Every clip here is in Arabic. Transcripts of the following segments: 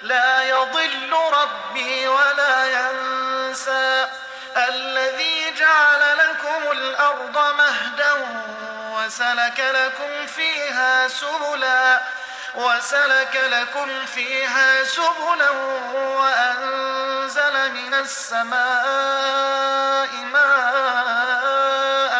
لا يضل ربي ولا ينسى. الذي جعل لكم الأرض مهدا وسلك لكم فيها سبلا وأنزل من السماء ماء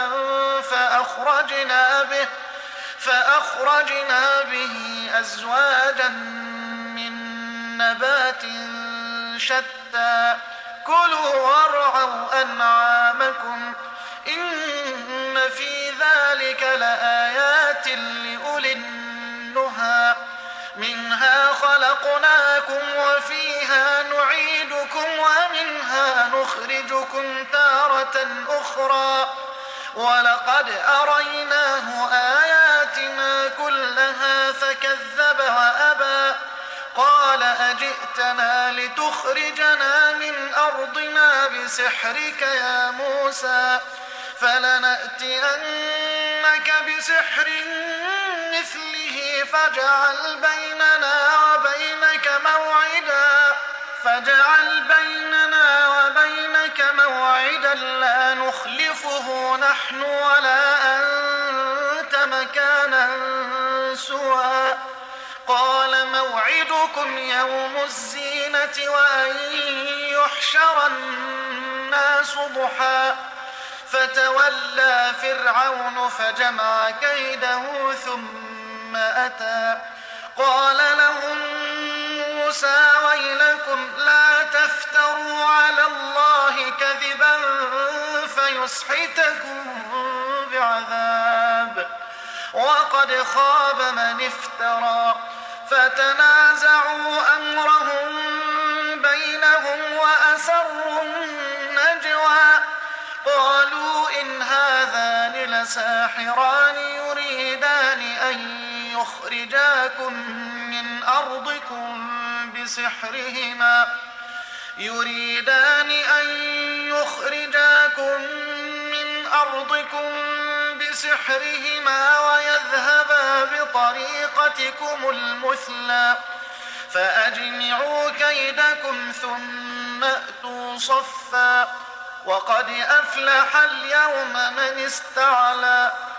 فأخرجنا به أزواجا من نبات شتى كلوا وارعوا أنعامكم إن في ذلك لآيات لأولي النهى. منها خلقناكم وفيها نعيدكم ومنها نخرجكم تارة أخرى ولقد أريناه آياتنا كلها فكذب وأبى. قال أجئتنا لتخرجنا من أرضنا بسحرك يا موسى فلنأتينك بسحر مثله فاجعل بيننا وبينك موعدا لا نخلفه نحن ولا أنت مكانا سوى. قال موعدكم يوم الزينة وأن يحشر الناس ضحى. فتولى فرعون فجمع كيده ثم أتى. قال لهم موسى ويلكم لا تفتروا على الله كذبا فيسحتكم بعذاب وقد خاب من افترى. فتنازعوا أمرهم بينهم وأسروا النجوى. قالوا إن هذان لساحران يريدان أن يخرجاكم من أرضكم بسحرهما ويذهبا بطريقتكم المثلى فأجمعوا كيدكم ثم أتوا صفا وقد أفلح اليوم من استعلى.